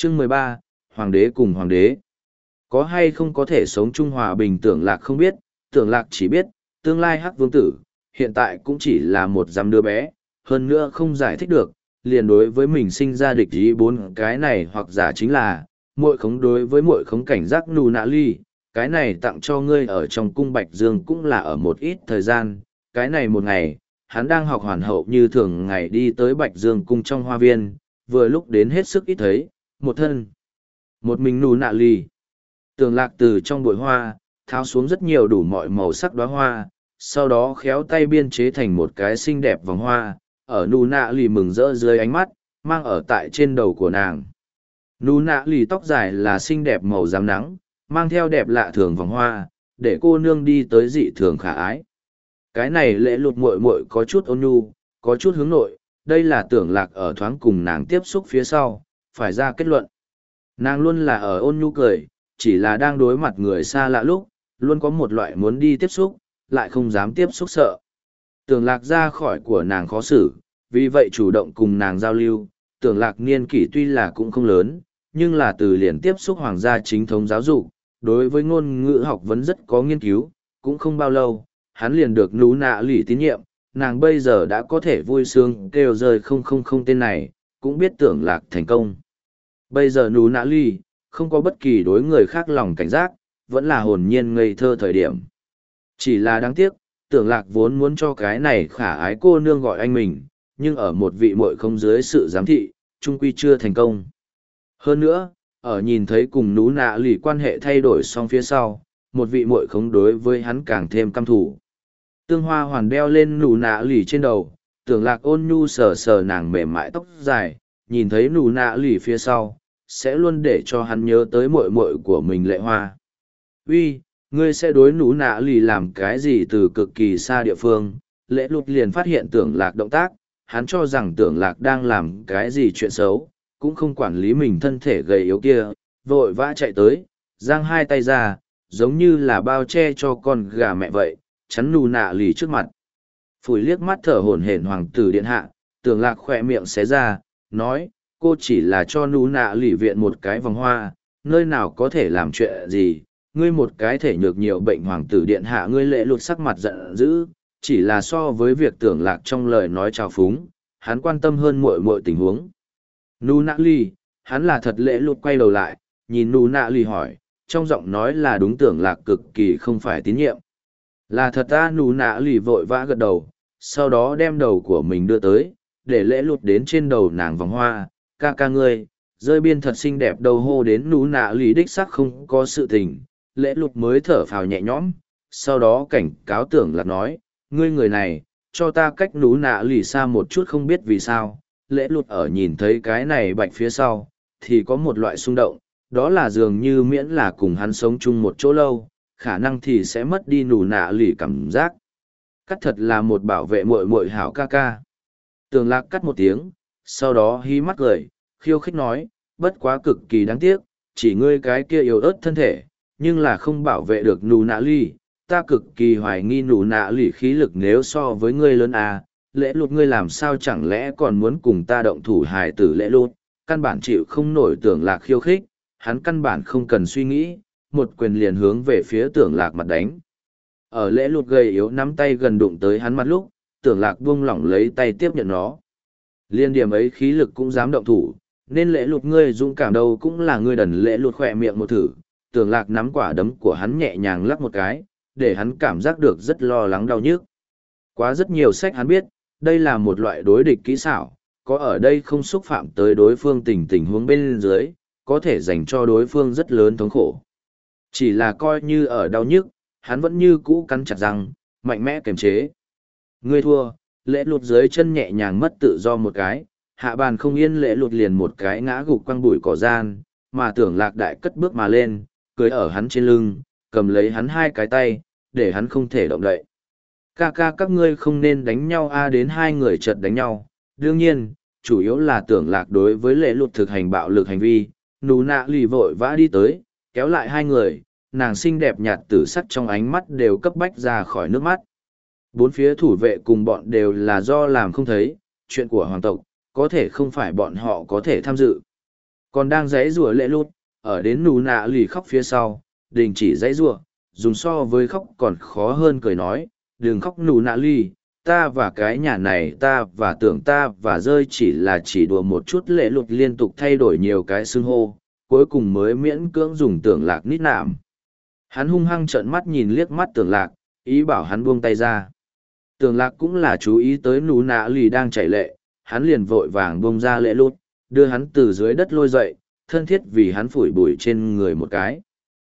Chương 13, Hoàng đế cùng Hoàng đế. Có hay không có thể sống chung hòa bình Tưởng Lạc không biết, Tưởng Lạc chỉ biết, tương lai Hắc Vương tử, hiện tại cũng chỉ là một giám đứa bé, hơn nữa không giải thích được, liền đối với mình sinh ra địch ý bốn cái này hoặc giả chính là, muội khống đối với muội khống cảnh giác nù nạ ly, cái này tặng cho ngươi ở trong cung Bạch Dương cũng là ở một ít thời gian, cái này một ngày, hắn đang học hoàn hậu như thường ngày đi tới Bạch Dương cung trong hoa viên, vừa lúc đến hết sức ít thấy, một mình nù nạ ly. Tưởng Lạc từ trong bụi hoa, tháo xuống rất nhiều đủ mọi màu sắc đóa hoa, sau đó khéo tay biên chế thành một cái xinh đẹp vòng hoa, ở nù nạ lì mừng rỡ dưới ánh mắt, mang ở tại trên đầu của nàng. Nù nạ lì tóc dài là xinh đẹp màu rám nắng, mang theo đẹp lạ thường vòng hoa, để cô nương đi tới dị thường khả ái. Cái này lễ lụt muội muội có chút ôn nhu, có chút hướng nội, đây là Tưởng Lạc ở thoáng cùng nàng tiếp xúc phía sau, phải ra kết luận. Nàng luôn là ở ôn nhu cười, chỉ là đang đối mặt người xa lạ lúc, luôn có một loại muốn đi tiếp xúc, lại không dám tiếp xúc sợ. Tưởng Lạc ra khỏi của nàng khó xử, vì vậy chủ động cùng nàng giao lưu. Tưởng Lạc niên kỷ tuy là cũng không lớn, nhưng là từ liền tiếp xúc hoàng gia chính thống giáo dục, đối với ngôn ngữ học vẫn rất có nghiên cứu, cũng không bao lâu, hắn liền được nú nạ lì tín nhiệm, nàng bây giờ đã có thể vui sướng kêu rơi 000 tên này, cũng biết Tưởng Lạc thành công. Bây giờ nú nạ lì, không có bất kỳ đối người khác lòng cảnh giác, vẫn là hồn nhiên ngây thơ thời điểm. Chỉ là đáng tiếc, Tưởng Lạc vốn muốn cho cái này khả ái cô nương gọi anh mình, nhưng ở một vị muội không dưới sự giám thị, trung quy chưa thành công. Hơn nữa, ở nhìn thấy cùng nú nạ lì quan hệ thay đổi xong phía sau, một vị muội không đối với hắn càng thêm căm thủ. Tương hoa hoàn đeo lên nú nạ lì trên đầu, Tưởng Lạc ôn nhu sờ sờ nàng mềm mại tóc dài, nhìn thấy nú nạ lì phía sau, sẽ luôn để cho hắn nhớ tới muội muội của mình Lệ Hoa. Uy, ngươi sẽ đối nú nạ lì làm cái gì từ cực kỳ xa địa phương? Lễ Lụt liền phát hiện Tưởng Lạc động tác, hắn cho rằng Tưởng Lạc đang làm cái gì chuyện xấu, cũng không quản lý mình thân thể gầy yếu kia, vội vã chạy tới, giang hai tay ra, giống như là bao che cho con gà mẹ vậy, chắn nú nạ lì trước mặt. Phủi liếc mắt thở hổn hển hoàng tử điện hạ, Tưởng Lạc khỏe miệng xé ra, nói, cô chỉ là cho nú nạ lì viện một cái vòng hoa, nơi nào có thể làm chuyện gì, ngươi một cái thể nhược nhiều bệnh hoàng tử điện hạ. Ngươi Lễ Lụt sắc mặt giận dữ, chỉ là so với việc Tưởng Lạc trong lời nói trào phúng, hắn quan tâm hơn muội muội tình huống. Nú nạ lì, hắn là thật. Lễ Lụt quay đầu lại, nhìn nú nạ lì hỏi, trong giọng nói là đúng. Tưởng Lạc cực kỳ không phải tín nhiệm. Là thật ta. Nú nạ lì vội vã gật đầu, sau đó đem đầu của mình đưa tới, để Lễ Lụt đến trên đầu nàng vòng hoa. Ca ca ngươi, rơi biên thật xinh đẹp. Đầu hô đến nú nạ lì đích sắc không có sự tình, Lễ Lụt mới thở phào nhẹ nhõm, sau đó cảnh cáo Tưởng Lạc nói, ngươi người này, cho ta cách nú nạ lì xa một chút. Không biết vì sao, Lễ Lụt ở nhìn thấy cái này bạch phía sau, thì có một loại xung động, đó là dường như miễn là cùng hắn sống chung một chỗ lâu, khả năng thì sẽ mất đi nú nạ lì cảm giác. Cắt thật là một bảo vệ muội muội hảo ca ca. Tưởng Lạc cắt một tiếng, sau đó hí mắt cười, khiêu khích nói, bất quá cực kỳ đáng tiếc, chỉ ngươi cái kia yếu ớt thân thể, nhưng là không bảo vệ được nú nạ lì. Ta cực kỳ hoài nghi nú nạ lì khí lực nếu so với ngươi lớn à. Lễ Lụt, ngươi làm sao chẳng lẽ còn muốn cùng ta động thủ hài tử? Lễ Lụt căn bản chịu không nổi Tưởng Lạc khiêu khích, hắn căn bản không cần suy nghĩ, một quyền liền hướng về phía Tưởng Lạc mặt đánh. Ở Lễ Lụt gầy yếu nắm tay gần đụng tới hắn mặt lúc, Tưởng Lạc buông lỏng lấy tay tiếp nhận nó. Liên điểm ấy khí lực cũng dám động thủ, nên Lễ Lụt ngươi dũng cảm đâu cũng là ngươi đần. Lễ Lụt khỏe miệng một thử, Tưởng Lạc nắm quả đấm của hắn nhẹ nhàng lắc một cái, để hắn cảm giác được rất lo lắng đau nhức. Quá rất nhiều sách hắn biết, đây là một loại đối địch kỹ xảo, có ở đây không xúc phạm tới đối phương tình huống bên dưới, có thể dành cho đối phương rất lớn thống khổ. Chỉ là coi như ở đau nhức, hắn vẫn như cũ cắn chặt răng, mạnh mẽ kiềm chế. Ngươi thua. Lễ Lụt dưới chân nhẹ nhàng mất tự do một cái, hạ bàn không yên. Lễ Lụt liền một cái ngã gục quăng bụi cỏ gian, mà Tưởng Lạc đại cất bước mà lên, cưới ở hắn trên lưng, cầm lấy hắn hai cái tay, để hắn không thể động đậy. Ca ca các ngươi không nên đánh nhau a. Đến hai người chợt đánh nhau, đương nhiên, chủ yếu là Tưởng Lạc đối với Lễ Lụt thực hành bạo lực hành vi. Nú nạ lì vội vã đi tới, kéo lại hai người, nàng xinh đẹp nhạt tử sắc trong ánh mắt đều cấp bách ra khỏi nước mắt. Bốn phía thủ vệ cùng bọn đều là do làm không thấy, chuyện của hoàng tộc, có thể không phải bọn họ có thể tham dự. Còn đang giãy giụa lệ lụt, ở đến nụ nạ lì khóc phía sau, đình chỉ giãy giụa, dùng so với khóc còn khó hơn cười nói, đừng khóc nụ nạ lì, ta và cái nhà này ta và tưởng ta và rơi chỉ đùa một chút. Lệ lụt liên tục thay đổi nhiều cái xưng hô, cuối cùng mới miễn cưỡng dùng tưởng lạc nít nạm. Hắn hung hăng trợn mắt nhìn liếc mắt tưởng lạc, ý bảo hắn buông tay ra. Tưởng lạc cũng là chú ý tới nụ nạ lì đang chảy lệ, hắn liền vội vàng buông ra lệ lụt, đưa hắn từ dưới đất lôi dậy, thân thiết vì hắn phủi bụi trên người một cái.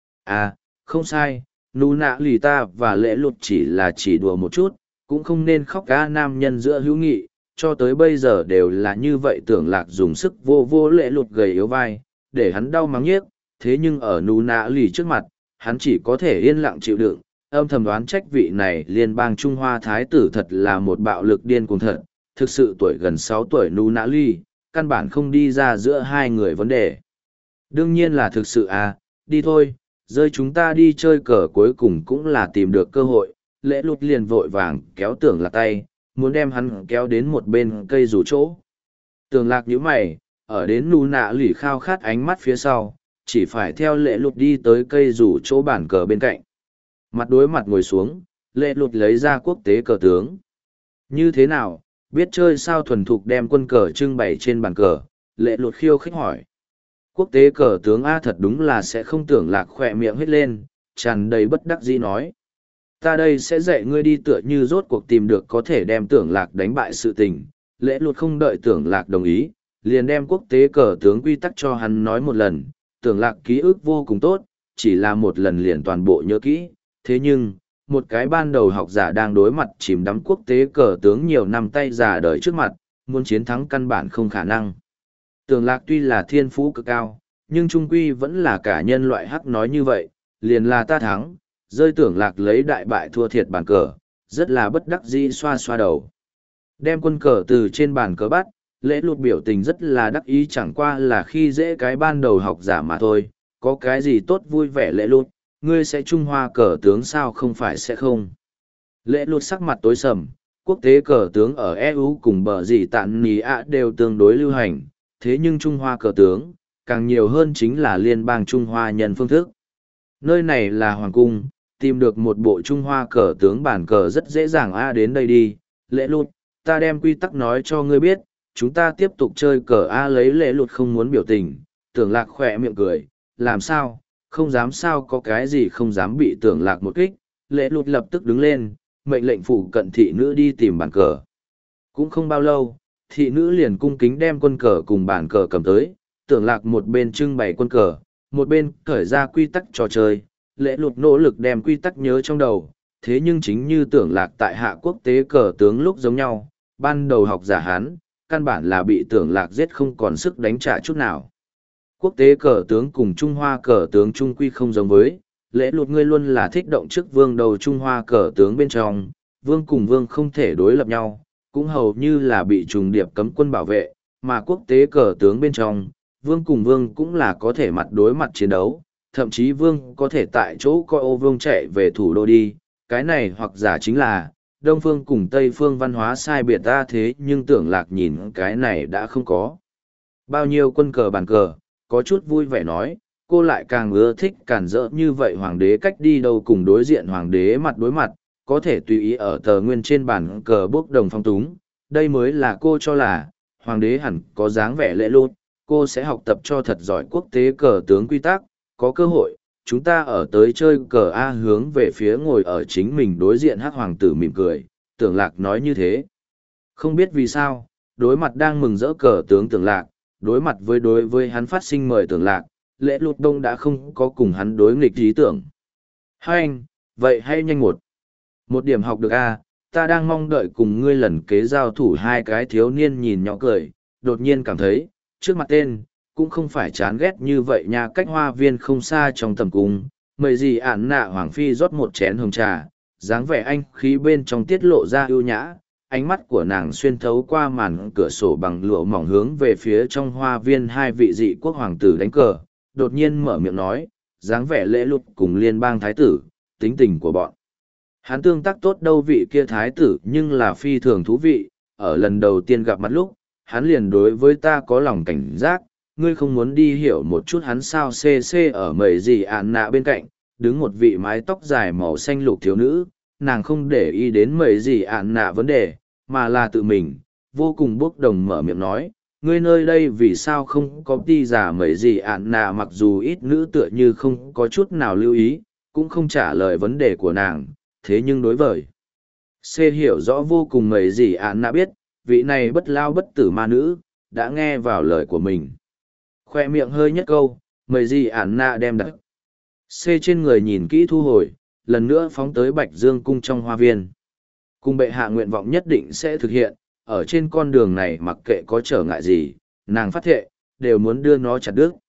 À, không sai, nụ nạ lì ta và lệ lụt chỉ đùa một chút, cũng không nên khóc ca. Nam nhân giữa hữu nghị, cho tới bây giờ đều là như vậy. Tưởng lạc dùng sức vô vô lệ lụt gầy yếu vai, để hắn đau mắng nhiếc, thế nhưng ở nụ nạ lì trước mặt, hắn chỉ có thể yên lặng chịu đựng, âm thầm đoán trách vị này liên bang Trung Hoa thái tử thật là một bạo lực điên cuồng thật, thực sự tuổi gần 6 tuổi nụ nạ lì, căn bản không đi ra giữa hai người vấn đề. Đương nhiên là thực sự à, đi thôi, rơi chúng ta đi chơi cờ cuối cùng cũng là tìm được cơ hội. Lễ lụt liền vội vàng kéo tưởng lạc tay, muốn đem hắn kéo đến một bên cây rủ chỗ. Tưởng lạc nhíu mày, ở đến nụ nạ lì khao khát ánh mắt phía sau, chỉ phải theo lễ lụt đi tới cây rủ chỗ bàn cờ bên cạnh. Mặt đối mặt ngồi xuống, lễ lụt lấy ra quốc tế cờ tướng. Như thế nào, biết chơi sao? Thuần thục đem quân cờ trưng bày trên bàn cờ, lễ lụt khiêu khích hỏi. Quốc tế cờ tướng A, thật đúng là sẽ không. Tưởng lạc khỏe miệng hết lên, tràn đầy bất đắc dĩ nói. Ta đây sẽ dạy ngươi đi, tựa như rốt cuộc tìm được có thể đem tưởng lạc đánh bại sự tình. Lễ lụt không đợi tưởng lạc đồng ý, liền đem quốc tế cờ tướng quy tắc cho hắn nói một lần. Tưởng lạc ký ức vô cùng tốt, chỉ là một lần liền toàn bộ nhớ kỹ. Thế nhưng, một cái ban đầu học giả đang đối mặt chìm đắm quốc tế cờ tướng nhiều năm tay già đời trước mặt, muốn chiến thắng căn bản không khả năng. Tưởng lạc tuy là thiên phú cực cao, nhưng trung quy vẫn là cả nhân loại hắc nói như vậy, liền là ta thắng. Rơi tưởng lạc lấy đại bại thua thiệt bàn cờ, rất là bất đắc dĩ xoa xoa đầu. Đem quân cờ từ trên bàn cờ bắt, lễ lụt biểu tình rất là đắc ý, chẳng qua là khi dễ cái ban đầu học giả mà thôi, có cái gì tốt vui vẻ. Lễ lụt, ngươi sẽ Trung Hoa cờ tướng sao? Không phải sẽ không. Lễ lụt sắc mặt tối sầm, quốc tế cờ tướng ở EU cùng bờ gì tạn nì ạ đều tương đối lưu hành, thế nhưng Trung Hoa cờ tướng, càng nhiều hơn chính là liên bang Trung Hoa nhân phương thức. Nơi này là Hoàng cung, tìm được một bộ Trung Hoa cờ tướng bản cờ rất dễ dàng. A, đến đây đi, lễ lụt, ta đem quy tắc nói cho ngươi biết, chúng ta tiếp tục chơi cờ A. Lấy lễ lụt không muốn biểu tình, tưởng lạc khỏe miệng cười, làm sao, không dám sao? Có cái gì không dám bị tưởng lạc một kích. Lễ lụt lập tức đứng lên, mệnh lệnh phụ cận thị nữ đi tìm bàn cờ. Cũng không bao lâu, thị nữ liền cung kính đem quân cờ cùng bàn cờ cầm tới. Tưởng lạc một bên trưng bày quân cờ, một bên khởi ra quy tắc trò chơi. Lễ lụt nỗ lực đem quy tắc nhớ trong đầu, thế nhưng chính như tưởng lạc tại hạ quốc tế cờ tướng lúc giống nhau, ban đầu học giả Hán, căn bản là bị tưởng lạc giết không còn sức đánh trả chút nào. Quốc tế cờ tướng cùng Trung Hoa cờ tướng trung quy không giống với, lễ lụt ngươi luôn là thích động trước vương đầu Trung Hoa cờ tướng bên trong, vương cùng vương không thể đối lập nhau, cũng hầu như là bị trùng điệp cấm quân bảo vệ, mà quốc tế cờ tướng bên trong, vương cùng vương cũng là có thể mặt đối mặt chiến đấu, thậm chí vương có thể tại chỗ coi ô vương chạy về thủ đô đi, cái này hoặc giả chính là Đông phương cùng Tây phương văn hóa sai biệt ta. Thế nhưng tưởng lạc nhìn cái này đã không có bao nhiêu quân cờ bàn cờ, có chút vui vẻ nói, cô lại càng ưa thích cản rỡ như vậy. Hoàng đế cách đi đâu cùng đối diện hoàng đế mặt đối mặt, có thể tùy ý ở tờ nguyên trên bàn cờ bốc đồng phong túng, đây mới là cô cho là hoàng đế hẳn có dáng vẻ lễ lụt. Cô sẽ học tập cho thật giỏi quốc tế cờ tướng quy tắc, có cơ hội chúng ta ở tới chơi cờ A. Hướng về phía ngồi ở chính mình đối diện hắc hoàng tử mỉm cười, tưởng lạc nói như thế. Không biết vì sao, đối mặt đang mừng rỡ cờ tướng tưởng lạc, đối mặt đối với hắn phát sinh mời tưởng lạc, lễ lụt đông đã không có cùng hắn đối nghịch ý tưởng. Hai anh, vậy hay nhanh một điểm học được A, ta đang mong đợi cùng ngươi lần kế giao thủ. Hai cái thiếu niên nhìn nhỏ cười, đột nhiên cảm thấy, trước mặt tên, cũng không phải chán ghét như vậy nha. Cách hoa viên không xa trong tầm cung, mời gì ản nạ hoàng phi rót một chén hồng trà, dáng vẻ anh khí bên trong tiết lộ ra ưu nhã, ánh mắt của nàng xuyên thấu qua màn cửa sổ bằng lụa mỏng hướng về phía trong hoa viên hai vị dị quốc hoàng tử đánh cờ, đột nhiên mở miệng nói, dáng vẻ lễ lụt cùng liên bang thái tử, tính tình của bọn hắn tương tác tốt đâu. Vị kia thái tử nhưng là phi thường thú vị, ở lần đầu tiên gặp mặt lúc, hắn liền đối với ta có lòng cảnh giác, ngươi không muốn đi hiểu một chút hắn sao. CC ở mầy gì ạn nạ bên cạnh, đứng một vị mái tóc dài màu xanh lục thiếu nữ, nàng không để ý đến mầy gì ạn nạ vấn đề, mà là tự mình, vô cùng bốc đồng mở miệng nói, ngươi nơi đây vì sao không có đi giả mầy gì ạn nạ, mặc dù ít nữ tựa như không có chút nào lưu ý, cũng không trả lời vấn đề của nàng, thế nhưng đối với C hiểu rõ vô cùng mầy gì ạn nạ biết, vị này bất lao bất tử ma nữ, đã nghe vào lời của mình. Khoe miệng hơi nhất câu, mầy gì ạn nạ đem đặt C trên người nhìn kỹ thu hồi, lần nữa phóng tới Bạch Dương cung trong hoa viên. Cung bệ hạ nguyện vọng nhất định sẽ thực hiện, ở trên con đường này mặc kệ có trở ngại gì, nàng phát thệ, đều muốn đưa nó chặt đứt.